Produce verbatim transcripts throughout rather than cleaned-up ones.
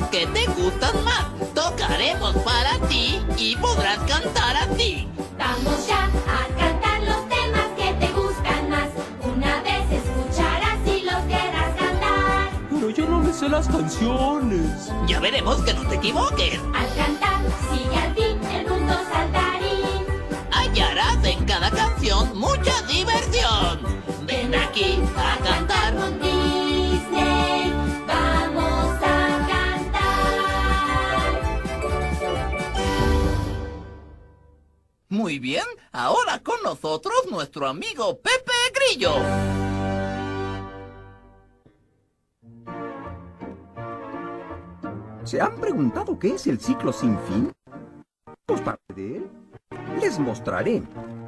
que te gustan más. Tocaremos para ti y podrás cantar así. Vamos ya a cantar los temas que te gustan más. Una vez escucharás y los querrás cantar. Pero yo no me sé las canciones. Ya veremos que no te equivoques. Al cantar, sigue al fin el mundo saltarín. Hallarás en cada canción mucha diversión. Ven aquí a cantar con Disney. Vamos a cantar. Muy bien, ahora con nosotros nuestro amigo Pepe Grillo. ¿Se han preguntado qué es el ciclo sin fin? ¿Pues parte de él? Les mostraré.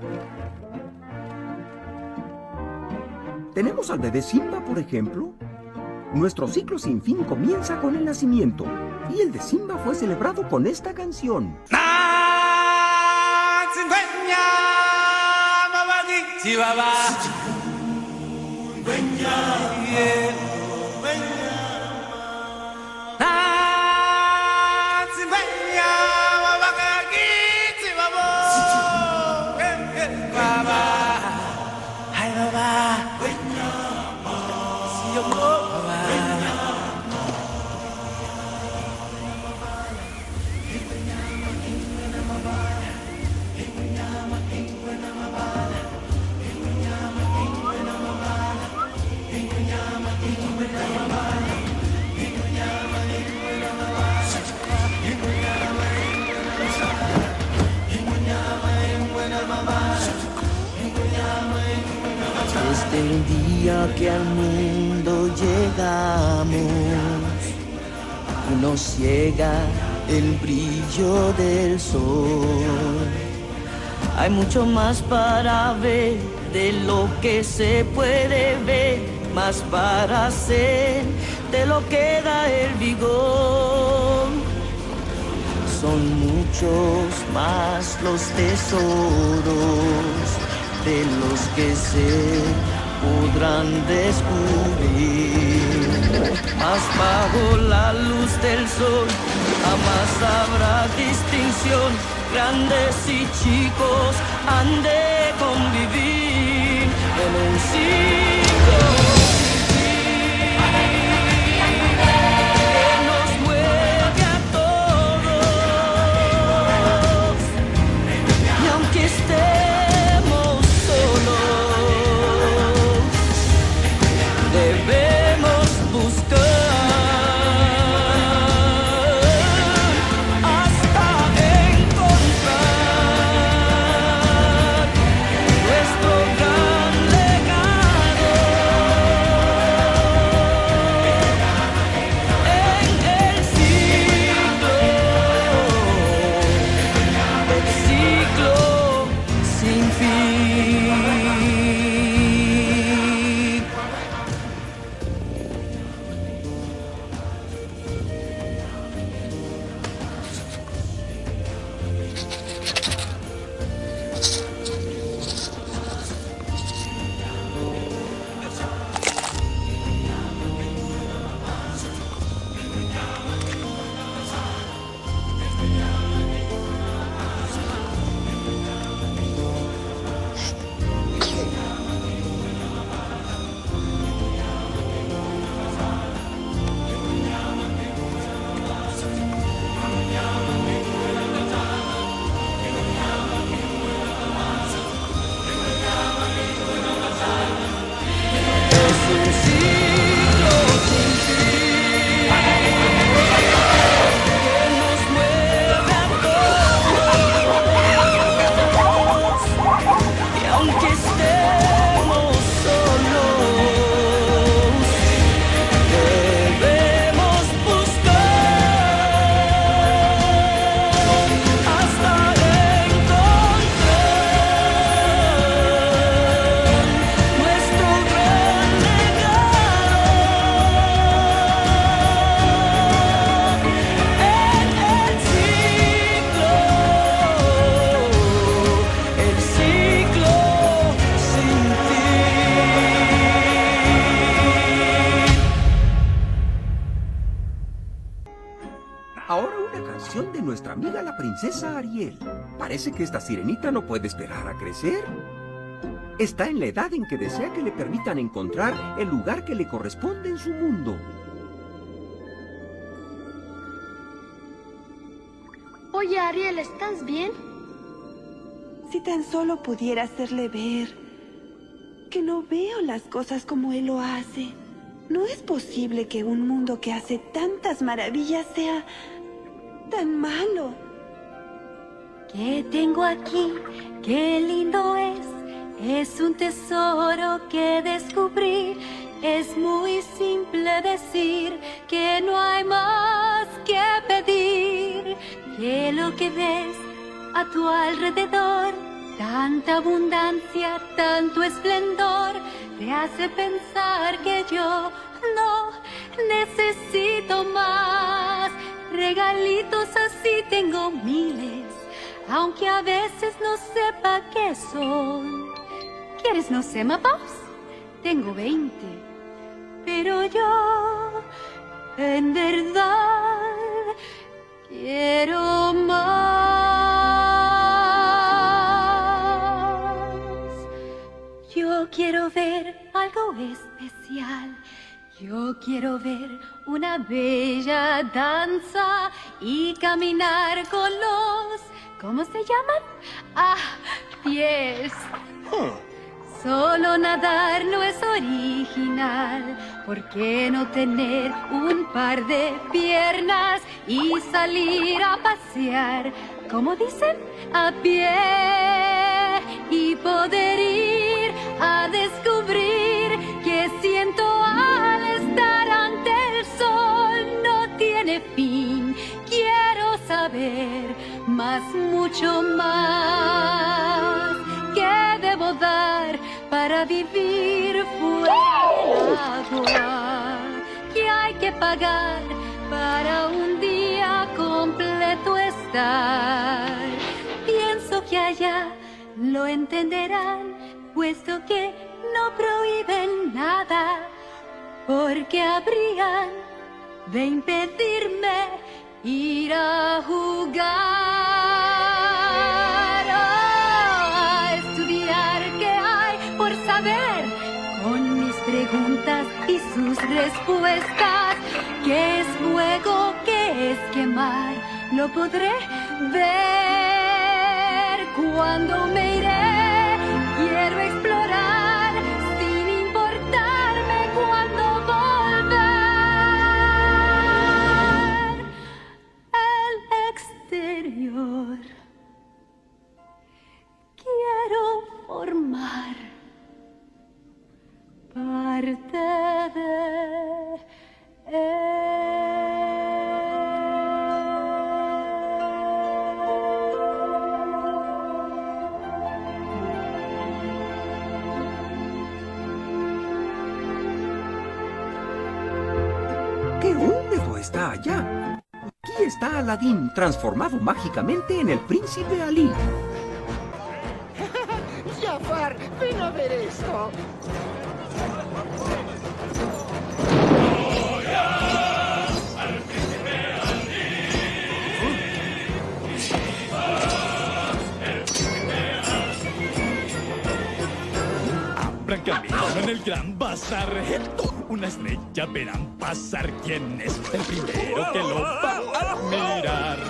Tenemos al bebé Simba, por ejemplo. Nuestro ciclo sin fin comienza con el nacimiento, y el de Simba fue celebrado con esta canción. Desde el día que al mundo llegamos y nos ciega el brillo del sol, hay mucho más para ver de lo que se puede ver, más para hacer de lo que da el vigor. Son muchos más los tesoros de los que se podrán descubrir. Mas bajo la luz del sol jamás habrá distinción. Grandes y chicos han de convivir en un ciclo. Nuestro gran legado. una canción de nuestra amiga la princesa Ariel. Parece que esta sirenita no puede esperar a crecer. Está en la edad en que desea que le permitan encontrar el lugar que le corresponde en su mundo. Oye, Ariel, ¿estás bien? Si tan solo pudiera hacerle ver que no veo las cosas como él lo hace. No es posible que un mundo que hace tantas maravillas sea tan malo. ¿Qué tengo aquí? ¡Qué lindo es! Es un tesoro que descubrí. Es muy simple decir que no hay más que pedir. Que lo que ves a tu alrededor, tanta abundancia, tanto esplendor, te hace pensar que yo no necesito más. Regalitos así tengo miles, aunque a veces no sepa qué son. ¿Quieres no sé, mapas? Tengo veinte, pero yo en verdad quiero más. Yo quiero ver algo especial. Yo quiero ver una bella danza y caminar con los... ¿Cómo se llaman? Ah, pies. Solo nadar no es original. ¿Por qué no tener un par de piernas y salir a pasear? ¿Cómo dicen? A pie. Y poder ir a descubrir que siento al estar ante el sol no tiene fin. Quiero saber más, mucho más. ¿Qué debo dar para vivir fuera del agua? ¿Qué hay que pagar para un día completo estar? Pienso que allá lo entenderán, puesto que no prohíben nada, porque habrían de impedirme ir a jugar, a estudiar qué hay por saber, con mis preguntas y sus respuestas. ¿Qué es fuego? ¿Qué es quemar? Lo podré ver cuando me iré. Quiero explorar sin importarme cuándo volver. El exterior quiero formar parte de él. ¡Qué húmedo está allá! Aquí está Aladín, transformado mágicamente en el príncipe Alí. Jafar, ven a ver esto. Abran camino en el gran bazar. Una estrella verán pasar. ¿Quién es el primero que lo va a admirar?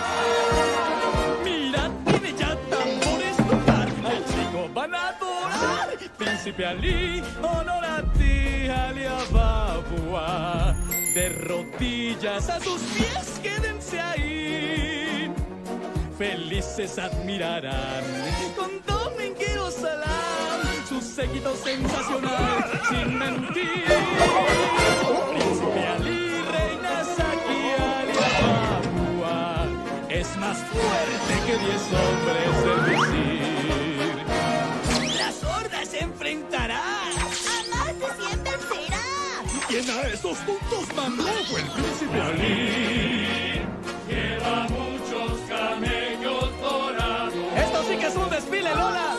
Mira, tiene ya tambores tocar. Al chico van a adorar. Príncipe Ali, honor a ti, Ali Ababua. De rodillas a sus pies, quédense ahí. Felices admirarán con Dominguero Salam su séquito sensacional, sin mentir. Príncipe Ali, reina Saki, Ali Ababua, es más fuerte que diez hombres del visir. Las hordas se enfrentarán. ¡A más de cien vencerá! ¿Quién a estos puntos mandó? Fue el príncipe Ali. Lleva muchos camellos dorados. Esto sí que es un desfile, Lola.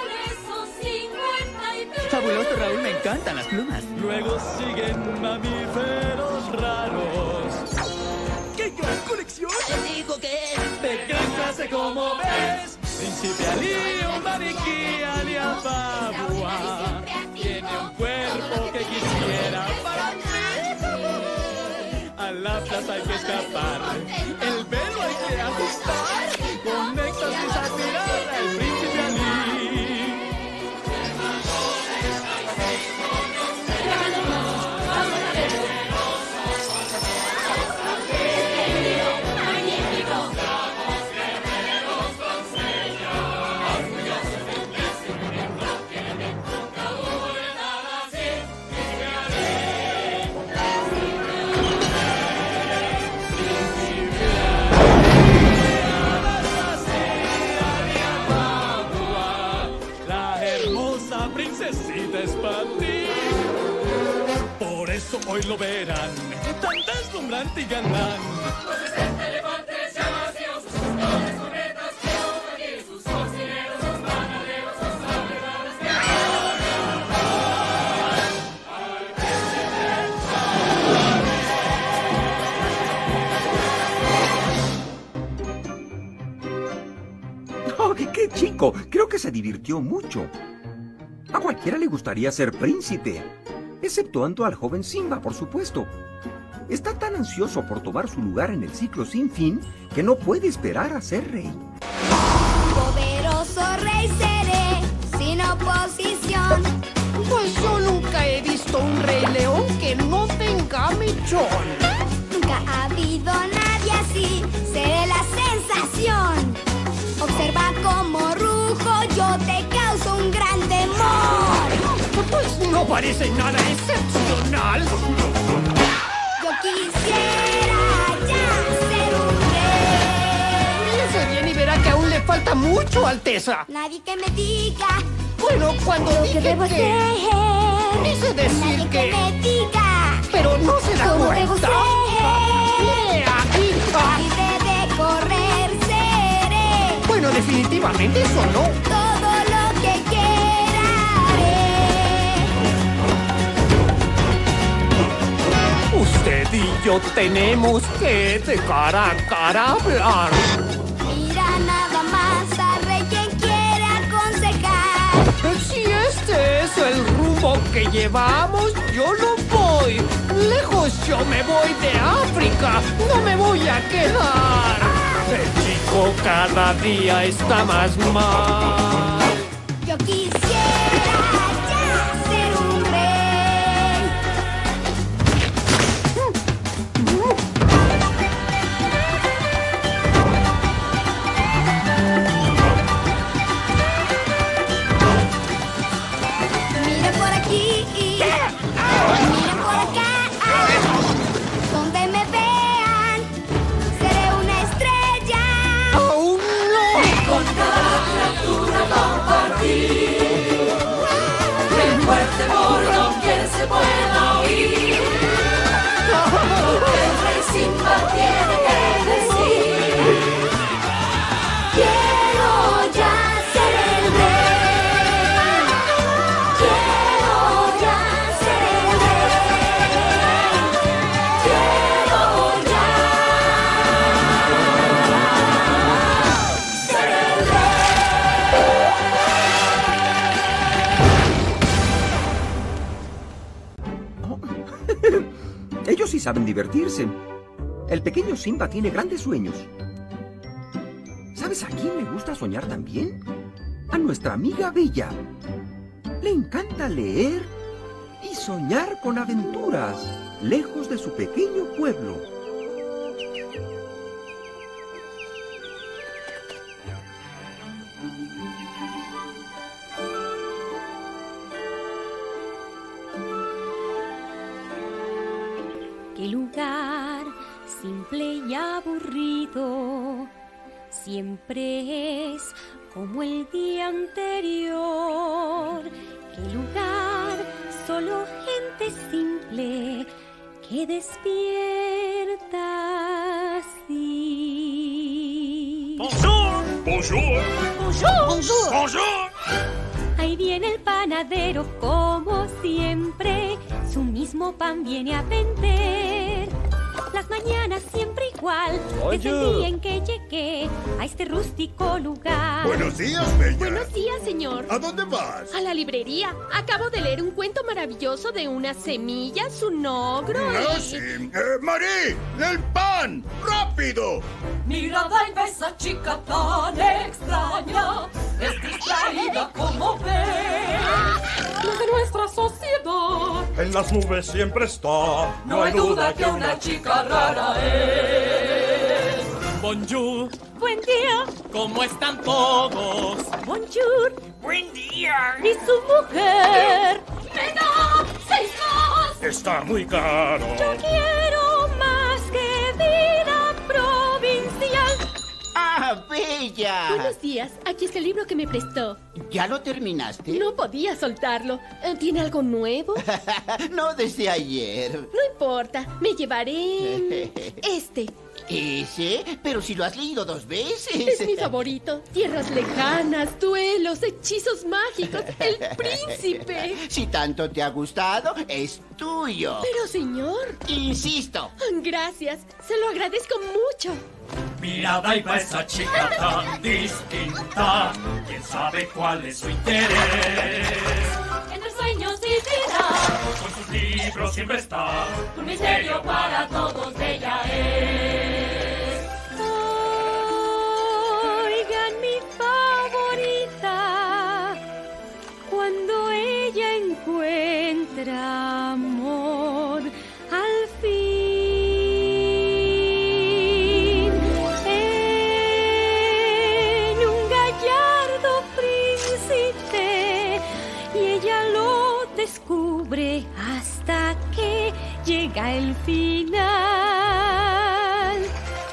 Fabuloso, Raúl, me encantan las plumas. Luego siguen mamíferos raros. ¿Qué gran colección. Te digo que es De gran clase como ves. Príncipe Ali, un maniquí Ali Ababua. Tiene un cuerpo que quisiera para mí. A la plaza hay que escapar. El velo hay que ajustar. Con éxtasis admirar al príncipe Ali. Es para ti. Por eso hoy lo verán, tan deslumbrante y galán. Los elefantes ya vacíos, sus torres con retas, que sus cocineros, sus panaderos, sus abrevadas que ¡Oh, qué chico! Creo que se divirtió mucho. A cualquiera le gustaría ser príncipe, exceptuando al joven Simba, por supuesto. Está tan ansioso por tomar su lugar en el ciclo sin fin que no puede esperar a ser rey. Poderoso rey seré, sin oposición. Pues yo nunca he visto un rey león que no tenga mechón. Nunca ha habido nadie así, seré la sensación. Observa cómo rujo, yo te causo un gran temor. Pues no parece nada excepcional. Yo quisiera ya ser un rey. Piense bien y verá que aún le falta mucho, Alteza. Nadie que me diga Bueno, cuando lo dije que debo que... ser. Quise decir Nadie que... que me diga Pero no se da cómo debo cuenta. ser. Mire aquí. Ah, Libre de correr seré. Bueno, definitivamente eso no. Todo lo que quiera haré. Usted y yo tenemos que de cara a cara hablar. Mira nada más al rey quien quiere aconsejar. Si este es el rumbo que llevamos, yo no voy. Lejos yo me voy de África, no me voy a quedar. El chico cada día está más mal. Yo quisiera ya ser un rey. Miren por aquí, miren por acá. Donde me vean, seré una estrella. ¡Aún no! con cada criatura compartir. El fuerte por doquier se pueda oír. Lo que el rey Simba tiene que decir. Quiero ya ser el rey. Quiero ya ser el rey. Quiero ya ser el Oh. Ellos sí saben divertirse. El pequeño Simba tiene grandes sueños. ¿Sabes a quién le gusta soñar también? A nuestra amiga Bella. Le encanta leer y soñar con aventuras lejos de su pequeño pueblo. Qué lugar simple y aburrido, siempre es como el día anterior. Qué lugar, solo gente simple que despierta así. Bonjour, bonjour, Bonjour, bonjour. bonjour. Ahí viene el panadero como siempre, su mismo pan viene a vender. Las mañanas siempre igual. Desde el día en que llegué a este rústico lugar. Buenos días, Bella. Buenos días, señor. ¿A dónde vas? A la librería. Acabo de leer un cuento maravilloso de unas semillas, un ogro No, y... sí. Eh, Marí, el pan, rápido. Mirada y esa chica tan extraña, es distraída como ves. Los de nuestra sociedad. En las nubes siempre está. No hay duda que una chica rara es. Bonjour. Buen día. ¿Cómo están todos? Bonjour. Buen día. Y su mujer. ¡Me da seis más! Está muy caro. Yo quiero más que vida provincial. ¡Ah, Bella! Buenos días. Aquí está el libro que me prestó. ¿Ya lo terminaste? No podía soltarlo. ¿Tiene algo nuevo? No, desde ayer. No importa. Me llevaré... este. ¿Ese? Pero si lo has leído dos veces. Es mi favorito. Tierras lejanas, duelos, hechizos mágicos, el príncipe. Si tanto te ha gustado, es tuyo. Pero, señor... Insisto. Gracias. Se lo agradezco mucho. Mirada y va esa chica tan distinta. ¿Quién sabe cuál es su interés? Entre sueños y vida, Con sus libros siempre está. un misterio para todos ella es. Oigan mi favorita, cuando ella encuentra amor, al fin, en un gallardo príncipe, y ella lo descubre hasta que llega el final.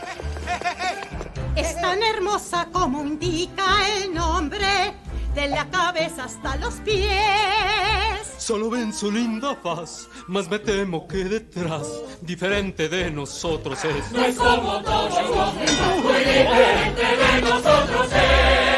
Es tan hermosa como indica el nombre, de la cabeza hasta los pies. Solo ven su linda faz, mas me temo que detrás, diferente de nosotros es. No es como todos, muy diferente de nosotros es.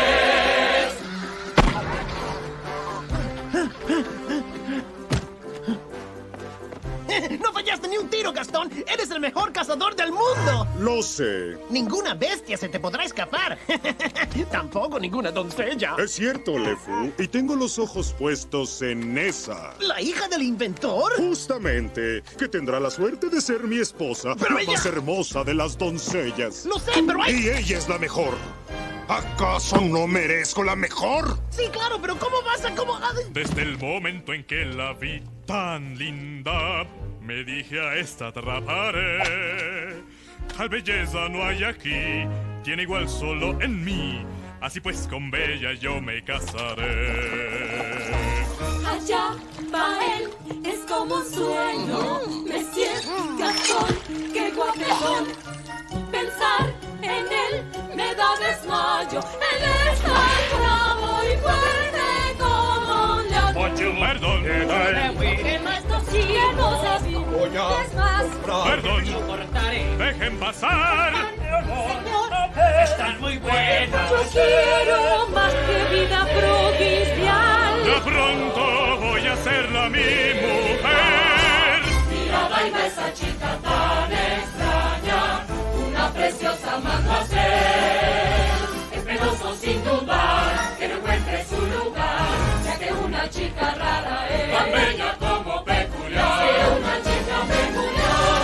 ¡No fallaste ni un tiro, Gastón! ¡Eres el mejor cazador del mundo! Lo sé. Ninguna bestia se te podrá escapar. Tampoco ninguna doncella. Es cierto, Lefu. Y tengo los ojos puestos en esa. ¿La hija del inventor? Justamente. Que tendrá la suerte de ser mi esposa. Pero la ella... más hermosa de las doncellas. Lo sé, pero hay... Y ella es la mejor. ¿Acaso no merezco la mejor? Sí, claro, pero ¿cómo vas a... cómo... Desde el momento en que la vi tan linda, me dije a esta atraparé. Tal belleza no hay aquí, tiene igual solo en mí. Así pues con Bella yo me casaré. Allá va él, es como un sueño. Monsieur Gastón, qué guapetón. Pensar en él me da desmayo. Él es tan bravo y fuerte como un león. Perdón, Es nuestro cielo es más. perdón, dejen pasar. Están muy buenas. Yo quiero más que vida provincial. Ya pronto voy a serla mi mujer. Mirada y esa chica tan extraña, una preciosa mando a ser. Es penoso sin dudar que no encuentre su lugar, ya que una chica rara es Tan bella como peculiar. Sí, una chica peculiar.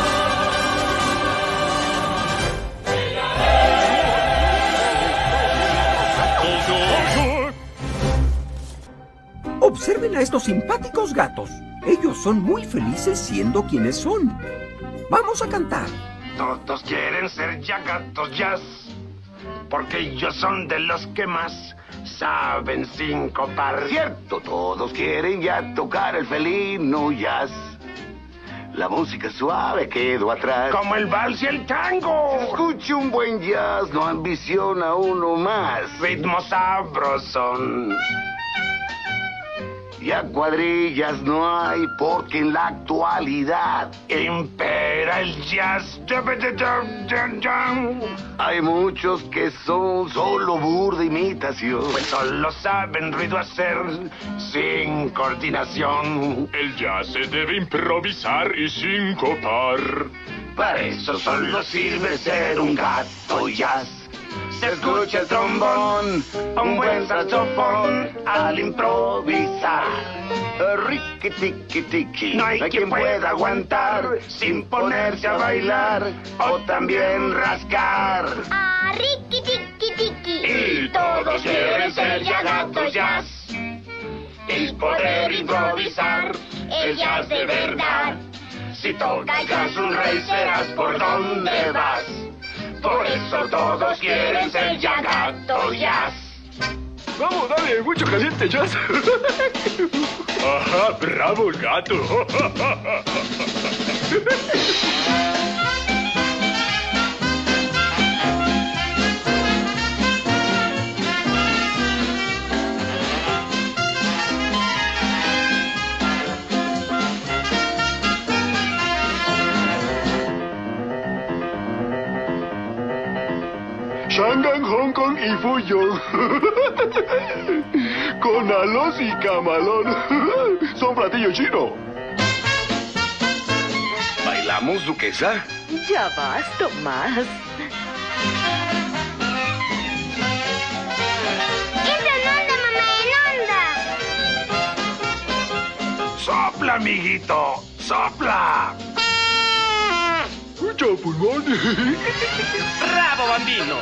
Observen a estos simpáticos gatos. Ellos son muy felices siendo quienes son. Vamos a cantar. Todos quieren ser ya gatos jazz, porque ellos son de los que más saben sincopar. Cierto, todos quieren ya tocar el felino jazz. La música suave quedó atrás. Como el vals y el tango. Escuche un buen jazz, no ambiciona uno más. Ritmo sabrosón. Ya cuadrillas no hay porque en la actualidad impera el jazz. Hay muchos que son solo burda imitación. Pues solo saben ruido hacer sin coordinación. El jazz se debe improvisar y sincopar. Para eso solo sirve ser un gato jazz. Se escucha el trombón, un buen saxofón al improvisar. Riqui tiqui tiqui, no hay quien pueda aguantar sin ponerse a bailar o también rascar. Ah, riqui tiqui tiqui. Y todos quieren ser ya gatos jazz y poder improvisar el jazz de verdad. Si tocas jazz un rey serás por donde vas. Por eso todos quieren ser ya gatos jazz. Vamos, dale, mucho caliente jazz. Ajá, bravo el gato. Shanghái, Hong Kong y Fuyong. Con alos y camalón. Son platillos chinos. ¿Bailamos, duquesa? Ya vas, Tomás. ¡Entra en onda, mamá, en onda! ¡Sopla, amiguito! ¡Sopla! ¡Mucho pulmón! ¡Bravo, bambino!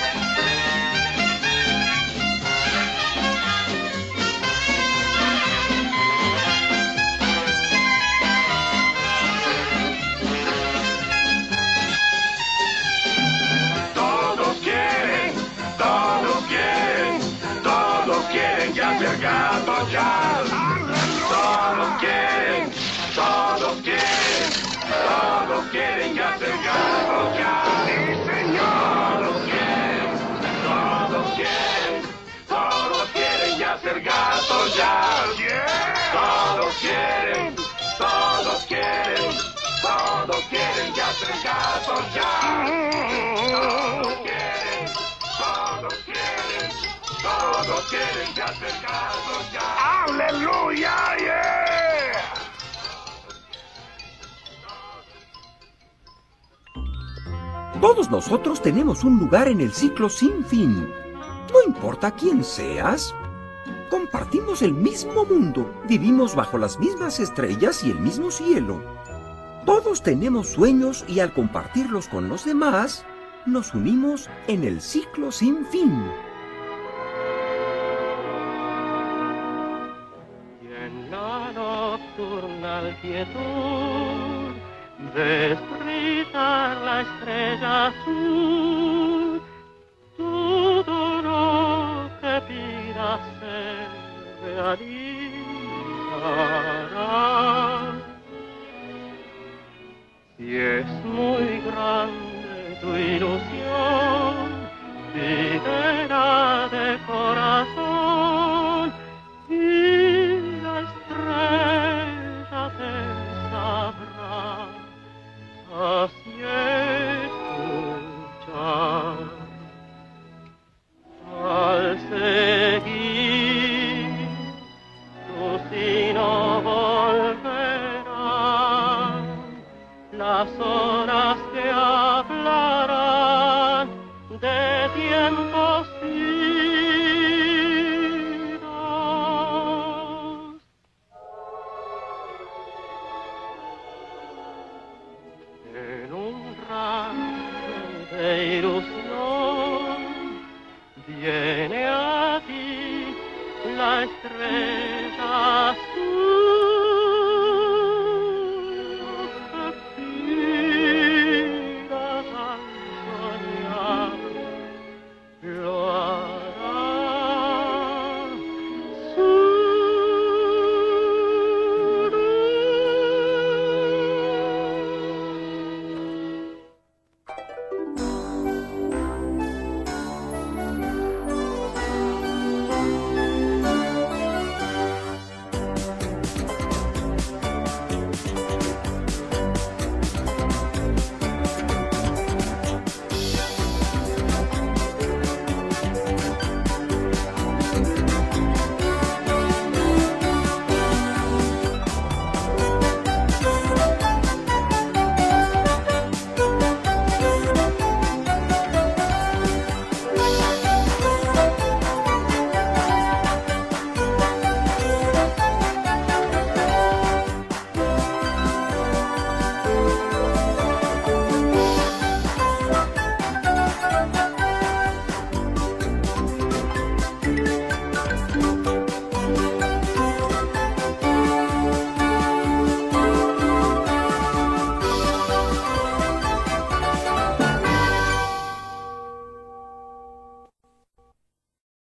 Todos quieren, todos quieren, todos quieren ya ser gatos jazz. Todos quieren, todos quieren, todos quieren ya ser gatos jazz. ¡Sí, señor! Todos quieren, todos quieren, todos quieren ya ser gatos jazz. Todos quieren, todos quieren, todos quieren ya ser gatos jazz. Todos quieren, todos quieren, todos quieren ya ser gatos jazz. ¡Aleluya! ¡Yeah! Todos nosotros tenemos un lugar en el ciclo sin fin. No importa quién seas. Compartimos el mismo mundo, vivimos bajo las mismas estrellas y el mismo cielo. Todos tenemos sueños y al compartirlos con los demás, nos unimos en el ciclo sin fin. Y en la nocturnal quietud ves brillar la estrella azul. Todo lo que pidas se realizará. Si es muy grande tu ilusión, pídela de corazón y la estrella te sabrá así escuchar. Al seguir tu sino volverán las horas que hablarán de tiempos idos. En un rayo de ilusión viene a ti la estrella